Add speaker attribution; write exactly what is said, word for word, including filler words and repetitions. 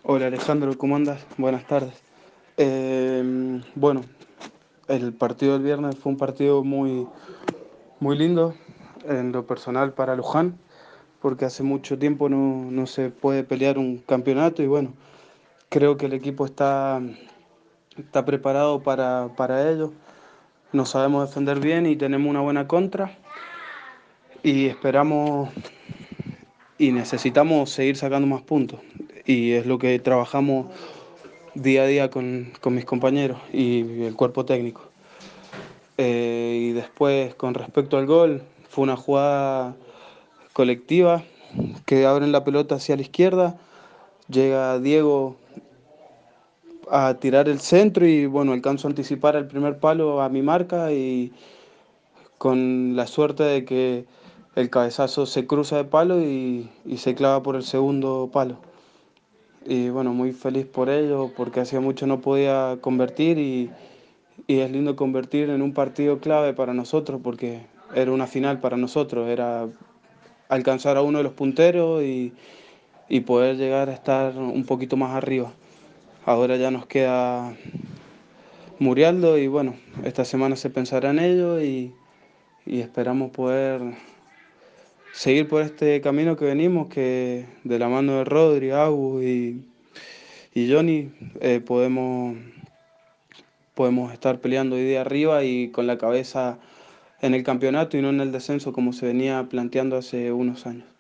Speaker 1: Hola Alejandro, ¿cómo andas? Buenas tardes. Eh, bueno, el partido del viernes fue un partido muy, muy lindo en lo personal para Luján, porque hace mucho tiempo no, no se puede pelear un campeonato y bueno, creo que el equipo está, está preparado para, para ello. Nos sabemos defender bien y tenemos una buena contra y esperamos y necesitamos seguir sacando más puntos. Y es lo que trabajamos día a día con, con mis compañeros y el cuerpo técnico. Eh, y después, con respecto al gol, fue una jugada colectiva que abren la pelota hacia la izquierda, llega Diego a tirar el centro y bueno, alcanzo a anticipar el primer palo a mi marca y con la suerte de que el cabezazo se cruza de palo y, y se clava por el segundo palo. Y bueno, muy feliz por ello porque hacía mucho no podía convertir y, y es lindo convertir en un partido clave para nosotros porque era una final para nosotros, era alcanzar a uno de los punteros y, y poder llegar a estar un poquito más arriba. Ahora ya nos queda Murialdo y bueno, esta semana se pensará en ello y, y esperamos poder seguir por este camino que venimos, que de la mano de Rodri, Agus y, y Johnny eh, podemos, podemos estar peleando hoy día arriba y con la cabeza en el campeonato y no en el descenso como se venía planteando hace unos años.